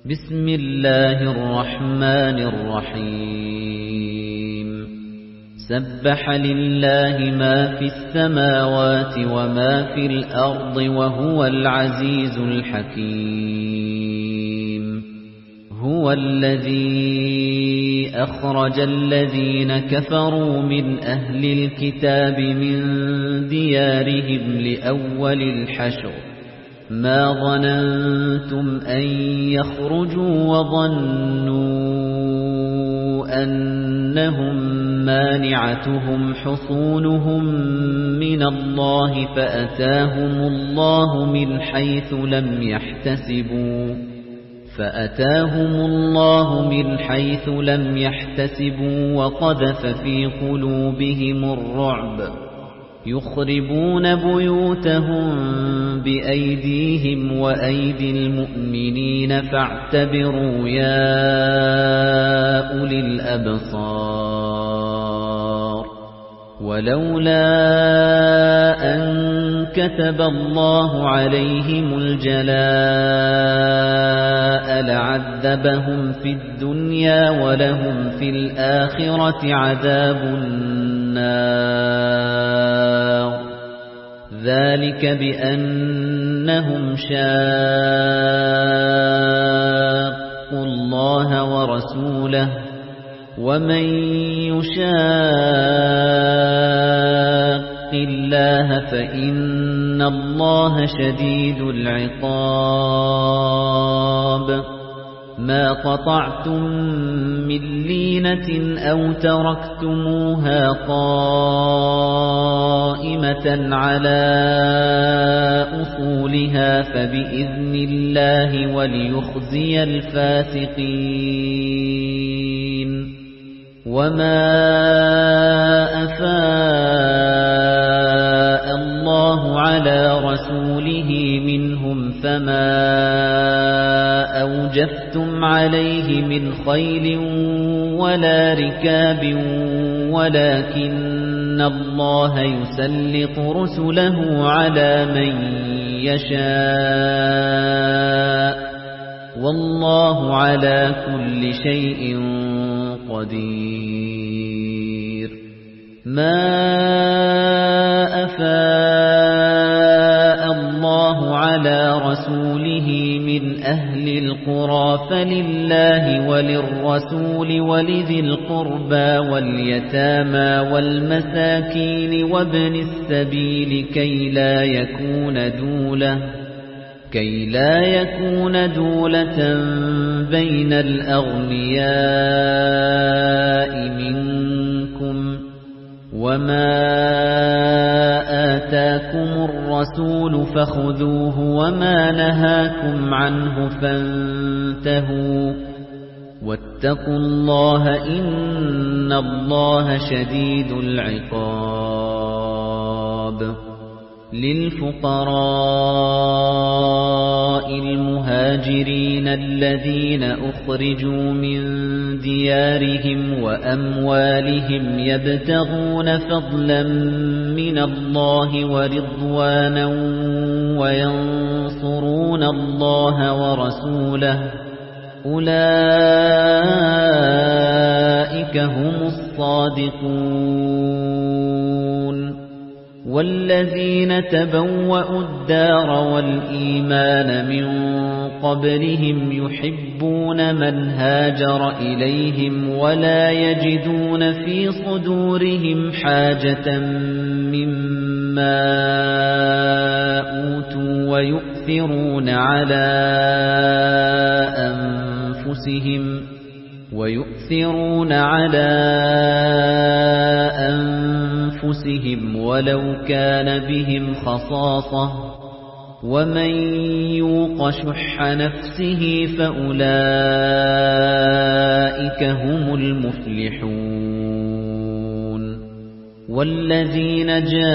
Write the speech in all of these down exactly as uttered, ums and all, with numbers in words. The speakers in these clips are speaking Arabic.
بسم الله الرحمن الرحيم سبح لله ما في السماوات وما في الأرض وهو العزيز الحكيم هو الذي أخرج الذين كفروا من أهل الكتاب من ديارهم لأول الحشر ما ظننتم أن يخرجوا وظنوا أنهم مانعتهم حصونهم من الله فأتاهم الله من حيث لم يحتسبوا فأتاهم الله من حيث لم يحتسبوا وقذف في قلوبهم الرعب يخربون بيوتهم بأيديهم وأيدي المؤمنين فاعتبروا يا أولي الأبصار ولولا أن كتب الله عليهم الجلاء لعذبهم في الدنيا ولهم في الآخرة عذاب النار ذلك بأنهم شاقوا الله ورسوله ومن يشاق الله فإن الله شديد العقاب ما قطعتم من لينة أو تركتموها قائمة على أصولها فبإذن الله وليخزي الفاسقين وما أفاء الله على رسوله منهم فما أوجفتم عليه من خيل ولا ركاب ولكن الله يسلط رسله على من يشاء والله على كل شيء قدير ما أفاء الله على رسوله من أهل القرى فلله وللرسول ولذي القربى واليتامى والمساكين وابن السبيل كي لا يكون دولة كي لا يكون دولة بين الأغنياء منكم وما آتاكم الرسول فخذوه وما نهاكم عنه فانتهوا واتقوا الله إن الله شديد العقاب للفقراء المهاجرين الذين أخرجوا من ديارهم وأموالهم يبتغون فضلا من الله ورضوانا وينصرون الله ورسوله أولئك هم الصادقون والذين تبوأوا الدار والإيمان من قبلهم يحبون من هاجر إليهم ولا يجدون في صدورهم حاجة مما أوتوا ويؤثرون على أنفسهم ويؤثرون على أنفسهم ولو كان بهم خصاصة ومن يوق شح نفسه فأولئك هم المفلحون والذين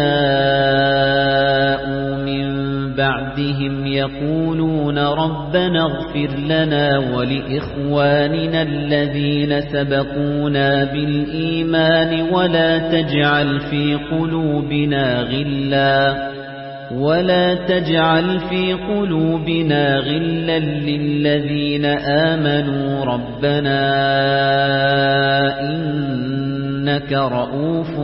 جاءوا من بعدهم يقولون ربنا اغفر لنا ولإخواننا الذين سبقونا بالإيمان ولا تجعل في قلوبنا غلا ولا تجعل في قلوبنا غلا للذين آمنوا ربنا إنك رؤوف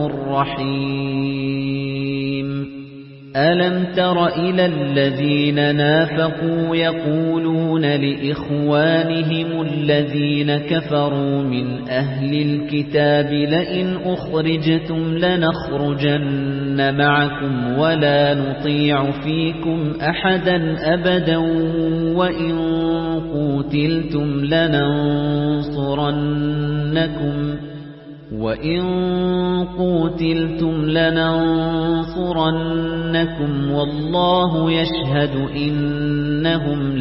رحيم ألم تر إلى الذين نافقوا يقولون لإخوانهم الذين كفروا من أهل الكتاب لئن أخرجتم لنخرجن معكم ولا نطيع فيكم أحدا أبدا وإن قوتلتم لننصرنكم وَإِن قُوتِلْتُمْ لَنَنصُرَنَّكُمْ وَاللَّهُ يَشْهَدُ إِنَّهُمْ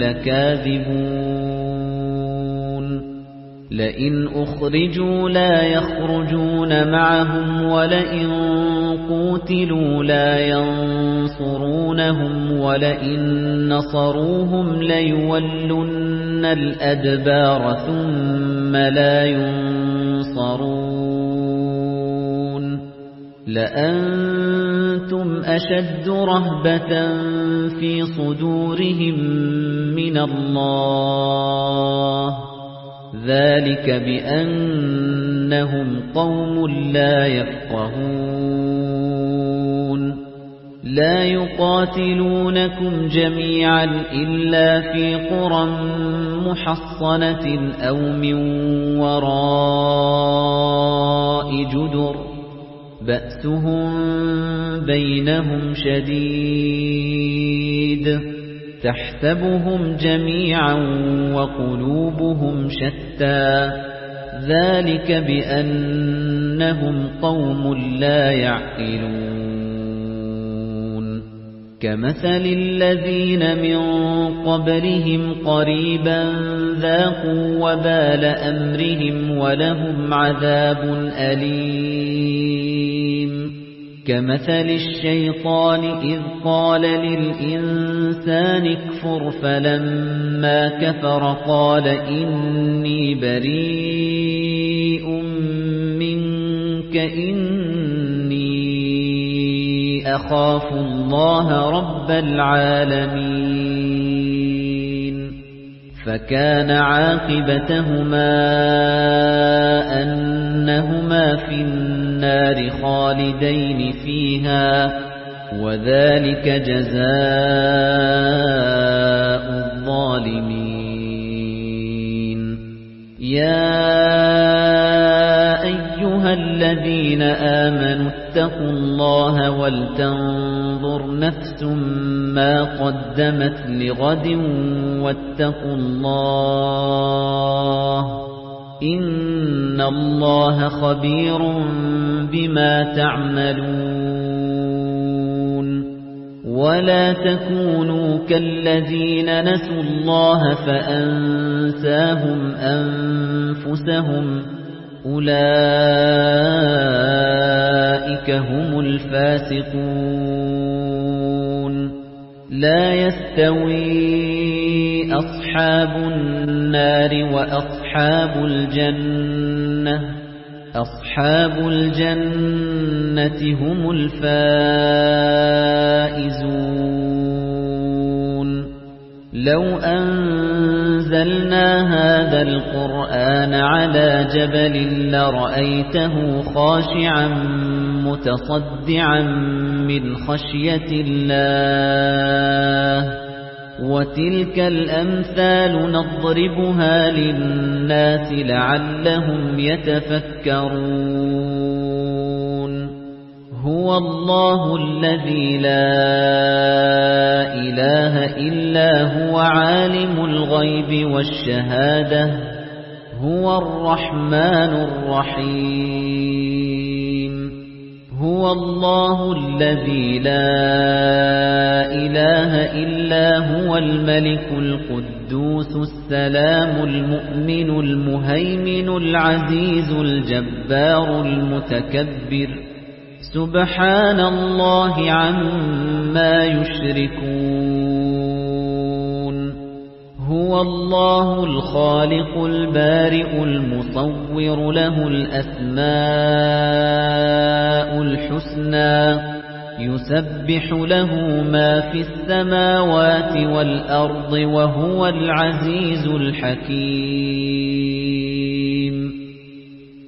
لَكَاذِبُونَ لَئِنْ أُخْرِجُوا لَا يَخْرُجُونَ مَعَهُمْ وَلَئِن قُوتِلُوا لَا يَنصُرُونَهُمْ وَلَئِن نَّصَرُوهُمْ لَيُوَلُّنَّ الْأَدْبَارَ ثُمَّ لَا يُنصَرُونَ لأنتم أشد رهبة في صدورهم من الله ذلك بأنهم قوم لا يفقهون لا يقاتلونكم جميعا إلا في قرى محصنة أو من وراء جدر بأسهم بينهم شديد تحسبهم جميعا وقلوبهم شتى ذلك بأنهم قوم لا يعقلون كمثل الذين من قبلهم قريبا ذاقوا وبال أمرهم ولهم عذاب أليم كمثل الشيطان إذ قال للإنسان اكفر فلما كفر قال إني بريء منك إني أخاف الله رب العالمين فكان عاقبتهما أنهما في النار خالدين فيها وذلك جزاء الظالمين يا أيها الذين آمنوا اتقوا الله ولتنظر نفس ما قدمت لغد واتقوا الله إن الله خبير بما تعملون ولا تكونوا كالذين نسوا الله فأنساهم أنفسهم أولئك هم الفاسقون لا يستوي أصحاب النار وأصحاب الجنة أصحاب الجنة هم الفائزون لو أنزلنا هذا القرآن على جبل لرأيته خاشعا متصدعا من خشية الله وتلك الأمثال نضربها للناس لعلهم يتفكرون هو الله الذي لا إله إلا هو عالم الغيب والشهادة هو الرحمن الرحيم هو الله الذي لا إله إلا هو الملك القدوس السلام المؤمن المهيمن العزيز الجبار المتكبر سبحان الله عما يشركون هو الله الخالق البارئ المصور له الأسماء الحسنى يُسَبِّحُ لَهُ مَا فِي السَّمَاوَاتِ وَالْأَرْضِ وَهُوَ الْعَزِيزُ الْحَكِيمُ